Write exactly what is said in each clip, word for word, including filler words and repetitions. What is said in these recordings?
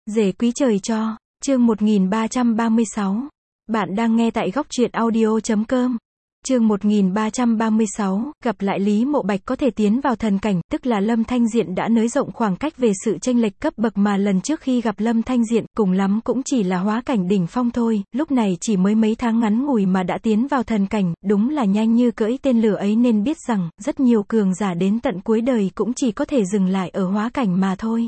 Rể quý trời cho, chương một nghìn ba trăm ba mươi sáu. Bạn đang nghe tại góc truyện audio chấm com. Chương một nghìn ba trăm ba mươi sáu, gặp lại Lý Mộ Bạch có thể tiến vào thần cảnh, tức là Lâm Thanh Diện đã nới rộng khoảng cách về sự chênh lệch cấp bậc mà lần trước khi gặp Lâm Thanh Diện, cùng lắm cũng chỉ là hóa cảnh đỉnh phong thôi, lúc này chỉ mới mấy tháng ngắn ngủi mà đã tiến vào thần cảnh, đúng là nhanh như cưỡi tên lửa ấy, nên biết rằng, rất nhiều cường giả đến tận cuối đời cũng chỉ có thể dừng lại ở hóa cảnh mà thôi.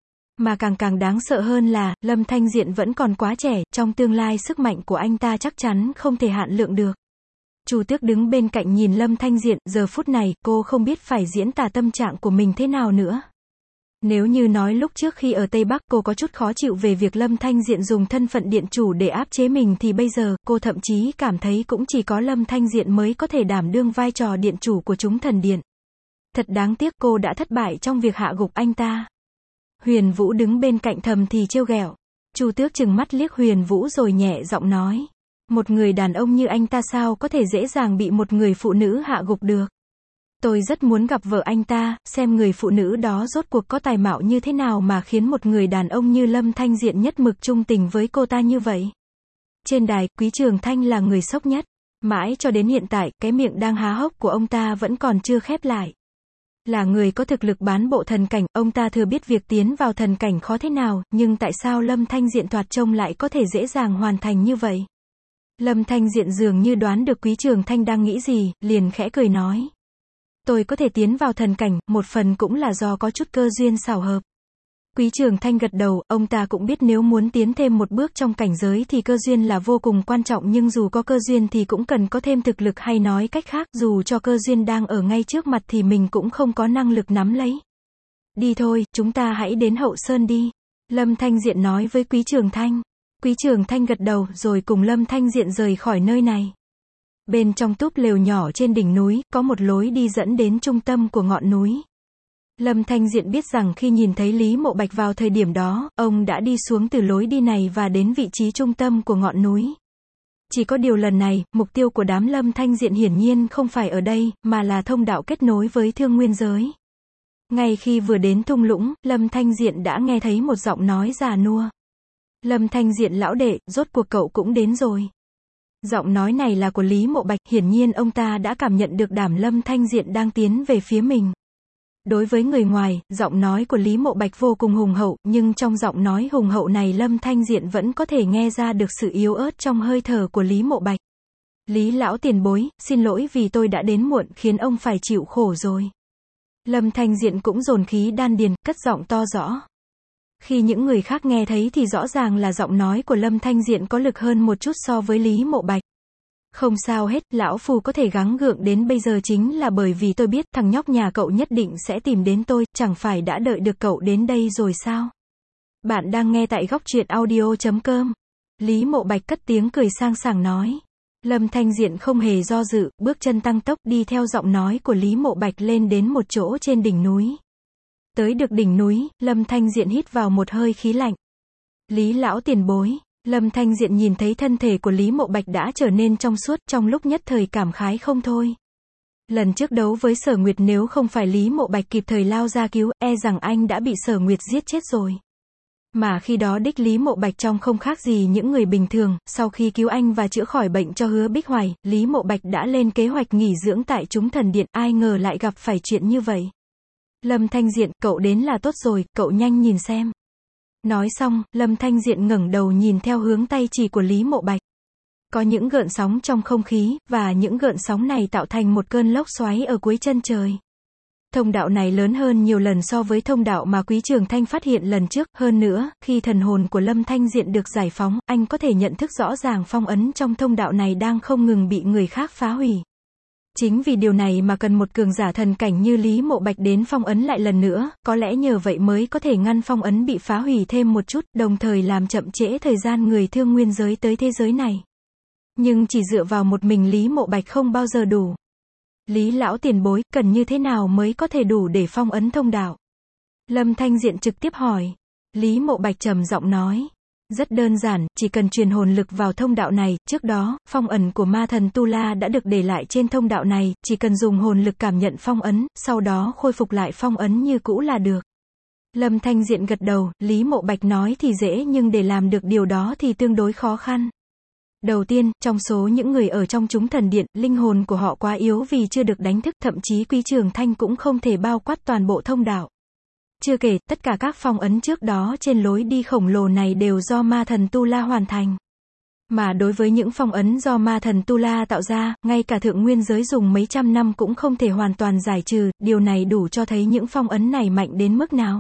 Mà càng càng đáng sợ hơn là, Lâm Thanh Diện vẫn còn quá trẻ, trong tương lai sức mạnh của anh ta chắc chắn không thể hạn lượng được. Chu Tước đứng bên cạnh nhìn Lâm Thanh Diện, giờ phút này, cô không biết phải diễn tả tâm trạng của mình thế nào nữa. Nếu như nói lúc trước khi ở Tây Bắc cô có chút khó chịu về việc Lâm Thanh Diện dùng thân phận điện chủ để áp chế mình, thì bây giờ, cô thậm chí cảm thấy cũng chỉ có Lâm Thanh Diện mới có thể đảm đương vai trò điện chủ của chúng thần điện. Thật đáng tiếc cô đã thất bại trong việc hạ gục anh ta. Huyền Vũ đứng bên cạnh thầm thì trêu ghẹo. Chu Tước trừng mắt liếc Huyền Vũ rồi nhẹ giọng nói. Một người đàn ông như anh ta sao có thể dễ dàng bị một người phụ nữ hạ gục được. Tôi rất muốn gặp vợ anh ta, xem người phụ nữ đó rốt cuộc có tài mạo như thế nào mà khiến một người đàn ông như Lâm Thanh Diện nhất mực trung tình với cô ta như vậy. Trên đài, Quý Trường Thanh là người sốc nhất. Mãi cho đến hiện tại, cái miệng đang há hốc của ông ta vẫn còn chưa khép lại. Là người có thực lực bán bộ thần cảnh, ông ta thừa biết việc tiến vào thần cảnh khó thế nào, nhưng tại sao Lâm Thanh Diện thoạt trông lại có thể dễ dàng hoàn thành như vậy? Lâm Thanh Diện dường như đoán được Quý Trường Thanh đang nghĩ gì, liền khẽ cười nói. Tôi có thể tiến vào thần cảnh, một phần cũng là do có chút cơ duyên xảo hợp. Quý Trường Thanh gật đầu, ông ta cũng biết nếu muốn tiến thêm một bước trong cảnh giới thì cơ duyên là vô cùng quan trọng, nhưng dù có cơ duyên thì cũng cần có thêm thực lực, hay nói cách khác, dù cho cơ duyên đang ở ngay trước mặt thì mình cũng không có năng lực nắm lấy. Đi thôi, chúng ta hãy đến Hậu Sơn đi. Lâm Thanh Diện nói với Quý Trường Thanh. Quý Trường Thanh gật đầu, rồi cùng Lâm Thanh Diện rời khỏi nơi này. Bên trong túp lều nhỏ trên đỉnh núi, có một lối đi dẫn đến trung tâm của ngọn núi. Lâm Thanh Diện biết rằng khi nhìn thấy Lý Mộ Bạch vào thời điểm đó, ông đã đi xuống từ lối đi này và đến vị trí trung tâm của ngọn núi. Chỉ có điều lần này, mục tiêu của đám Lâm Thanh Diện hiển nhiên không phải ở đây, mà là thông đạo kết nối với thương nguyên giới. Ngay khi vừa đến thung lũng, Lâm Thanh Diện đã nghe thấy một giọng nói già nua. Lâm Thanh Diện lão đệ, rốt cuộc cậu cũng đến rồi. Giọng nói này là của Lý Mộ Bạch, hiển nhiên ông ta đã cảm nhận được đảm Lâm Thanh Diện đang tiến về phía mình. Đối với người ngoài, giọng nói của Lý Mộ Bạch vô cùng hùng hậu, nhưng trong giọng nói hùng hậu này Lâm Thanh Diện vẫn có thể nghe ra được sự yếu ớt trong hơi thở của Lý Mộ Bạch. Lý lão tiền bối, xin lỗi vì tôi đã đến muộn, khiến ông phải chịu khổ rồi. Lâm Thanh Diện cũng dồn khí đan điền, cất giọng to rõ. Khi những người khác nghe thấy thì rõ ràng là giọng nói của Lâm Thanh Diện có lực hơn một chút so với Lý Mộ Bạch. Không sao hết, lão phu có thể gắng gượng đến bây giờ chính là bởi vì tôi biết thằng nhóc nhà cậu nhất định sẽ tìm đến tôi, chẳng phải đã đợi được cậu đến đây rồi sao? Bạn đang nghe tại góc truyện audio chấm com. Lý Mộ Bạch cất tiếng cười sang sảng nói. Lâm Thanh Diện không hề do dự, bước chân tăng tốc đi theo giọng nói của Lý Mộ Bạch lên đến một chỗ trên đỉnh núi. Tới được đỉnh núi, Lâm Thanh Diện hít vào một hơi khí lạnh. Lý lão tiền bối. Lâm Thanh Diện nhìn thấy thân thể của Lý Mộ Bạch đã trở nên trong suốt, trong lúc nhất thời cảm khái không thôi. Lần trước đấu với Sở Nguyệt, nếu không phải Lý Mộ Bạch kịp thời lao ra cứu, e rằng anh đã bị Sở Nguyệt giết chết rồi. Mà khi đó đích Lý Mộ Bạch trông không khác gì những người bình thường, sau khi cứu anh và chữa khỏi bệnh cho Hứa Bích Hoài, Lý Mộ Bạch đã lên kế hoạch nghỉ dưỡng tại chúng thần điện, ai ngờ lại gặp phải chuyện như vậy. Lâm Thanh Diện, cậu đến là tốt rồi, cậu nhanh nhìn xem. Nói xong, Lâm Thanh Diện ngẩng đầu nhìn theo hướng tay chỉ của Lý Mộ Bạch. Có những gợn sóng trong không khí, và những gợn sóng này tạo thành một cơn lốc xoáy ở cuối chân trời. Thông đạo này lớn hơn nhiều lần so với thông đạo mà Quý Trường Thanh phát hiện lần trước, hơn nữa, khi thần hồn của Lâm Thanh Diện được giải phóng, anh có thể nhận thức rõ ràng phong ấn trong thông đạo này đang không ngừng bị người khác phá hủy. Chính vì điều này mà cần một cường giả thần cảnh như Lý Mộ Bạch đến phong ấn lại lần nữa, có lẽ nhờ vậy mới có thể ngăn phong ấn bị phá hủy thêm một chút, đồng thời làm chậm trễ thời gian người thương nguyên giới tới thế giới này. Nhưng chỉ dựa vào một mình Lý Mộ Bạch không bao giờ đủ. Lý lão tiền bối, cần như thế nào mới có thể đủ để phong ấn thông đạo? Lâm Thanh Diện trực tiếp hỏi. Lý Mộ Bạch trầm giọng nói. Rất đơn giản, chỉ cần truyền hồn lực vào thông đạo này, trước đó, phong ẩn của ma thần Tu La đã được để lại trên thông đạo này, chỉ cần dùng hồn lực cảm nhận phong ấn, sau đó khôi phục lại phong ấn như cũ là được. Lâm Thanh Diện gật đầu, Lý Mộ Bạch nói thì dễ nhưng để làm được điều đó thì tương đối khó khăn. Đầu tiên, trong số những người ở trong chúng thần điện, linh hồn của họ quá yếu vì chưa được đánh thức, thậm chí Quý Trường Thanh cũng không thể bao quát toàn bộ thông đạo. Chưa kể, tất cả các phong ấn trước đó trên lối đi khổng lồ này đều do ma thần Tu La hoàn thành. Mà đối với những phong ấn do ma thần Tu La tạo ra, ngay cả thượng nguyên giới dùng mấy trăm năm cũng không thể hoàn toàn giải trừ, điều này đủ cho thấy những phong ấn này mạnh đến mức nào.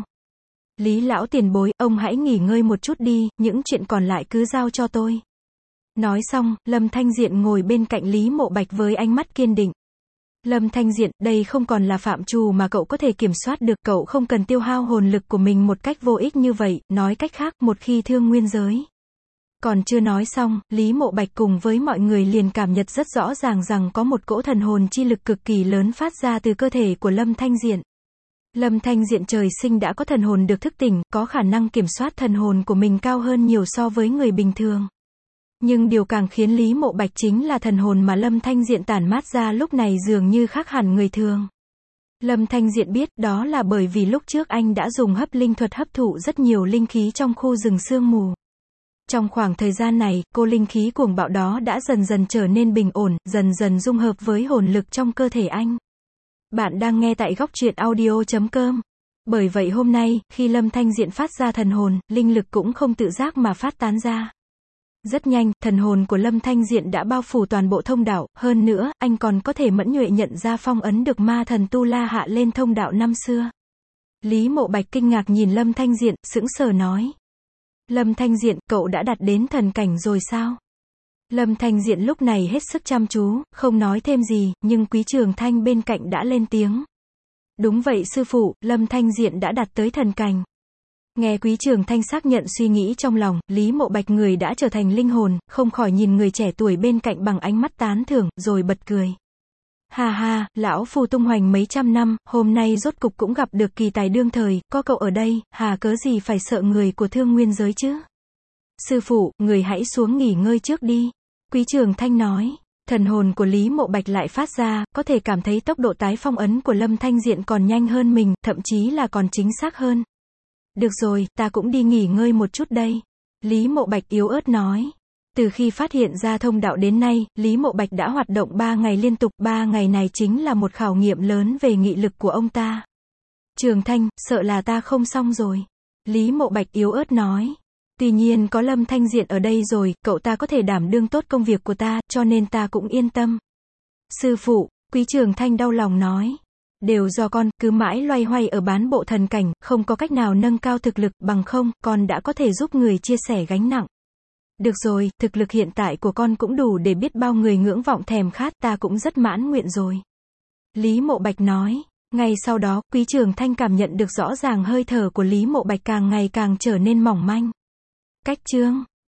Lý lão tiền bối, ông hãy nghỉ ngơi một chút đi, những chuyện còn lại cứ giao cho tôi. Nói xong, Lâm Thanh Diện ngồi bên cạnh Lý Mộ Bạch với ánh mắt kiên định. Lâm Thanh Diện, đây không còn là phạm trù mà cậu có thể kiểm soát được, cậu không cần tiêu hao hồn lực của mình một cách vô ích như vậy, nói cách khác, một khi thương nguyên giới. Còn chưa nói xong, Lý Mộ Bạch cùng với mọi người liền cảm nhận rất rõ ràng rằng có một cỗ thần hồn chi lực cực kỳ lớn phát ra từ cơ thể của Lâm Thanh Diện. Lâm Thanh Diện trời sinh đã có thần hồn được thức tỉnh, có khả năng kiểm soát thần hồn của mình cao hơn nhiều so với người bình thường. Nhưng điều càng khiến Lý Mộ Bạch chính là thần hồn mà Lâm Thanh Diện tản mát ra lúc này dường như khác hẳn người thường. Lâm Thanh Diện biết đó là bởi vì lúc trước anh đã dùng hấp linh thuật hấp thụ rất nhiều linh khí trong khu rừng sương mù. Trong khoảng thời gian này, cô linh khí cuồng bạo đó đã dần dần trở nên bình ổn, dần dần dung hợp với hồn lực trong cơ thể anh. Bạn đang nghe tại góc truyện audio chấm com. Bởi vậy hôm nay, khi Lâm Thanh Diện phát ra thần hồn, linh lực cũng không tự giác mà phát tán ra. Rất nhanh, thần hồn của Lâm Thanh Diện đã bao phủ toàn bộ thông đạo, hơn nữa, anh còn có thể mẫn nhuệ nhận ra phong ấn được ma thần Tu La hạ lên thông đạo năm xưa. Lý Mộ Bạch kinh ngạc nhìn Lâm Thanh Diện, sững sờ nói. Lâm Thanh Diện, cậu đã đạt đến thần cảnh rồi sao? Lâm Thanh Diện lúc này hết sức chăm chú, không nói thêm gì, nhưng Quý Trường Thanh bên cạnh đã lên tiếng. Đúng vậy sư phụ, Lâm Thanh Diện đã đạt tới thần cảnh. Nghe Quý Trường Thanh xác nhận suy nghĩ trong lòng, Lý Mộ Bạch người đã trở thành linh hồn, không khỏi nhìn người trẻ tuổi bên cạnh bằng ánh mắt tán thưởng, rồi bật cười. Ha ha, lão phu tung hoành mấy trăm năm, hôm nay rốt cục cũng gặp được kỳ tài đương thời, có cậu ở đây, hà cớ gì phải sợ người của thương nguyên giới chứ? Sư phụ, người hãy xuống nghỉ ngơi trước đi. Quý Trường Thanh nói. Thần hồn của Lý Mộ Bạch lại phát ra, có thể cảm thấy tốc độ tái phong ấn của Lâm Thanh Diện còn nhanh hơn mình, thậm chí là còn chính xác hơn. Được rồi, ta cũng đi nghỉ ngơi một chút đây. Lý Mộ Bạch yếu ớt nói. Từ khi phát hiện ra thông đạo đến nay, Lý Mộ Bạch đã hoạt động ba ngày liên tục, ba ngày này chính là một khảo nghiệm lớn về nghị lực của ông ta. Trường Thanh, sợ là ta không xong rồi. Lý Mộ Bạch yếu ớt nói. Tuy nhiên có Lâm Thanh Diện ở đây rồi, cậu ta có thể đảm đương tốt công việc của ta, cho nên ta cũng yên tâm. Sư phụ, Quý Trường Thanh đau lòng nói. Đều do con, cứ mãi loay hoay ở bán bộ thần cảnh, không có cách nào nâng cao thực lực, bằng không, con đã có thể giúp người chia sẻ gánh nặng. Được rồi, thực lực hiện tại của con cũng đủ để biết bao người ngưỡng vọng thèm khát, ta cũng rất mãn nguyện rồi. Lý Mộ Bạch nói. Ngay sau đó, Quý Trường Thanh cảm nhận được rõ ràng hơi thở của Lý Mộ Bạch càng ngày càng trở nên mỏng manh. Cách chương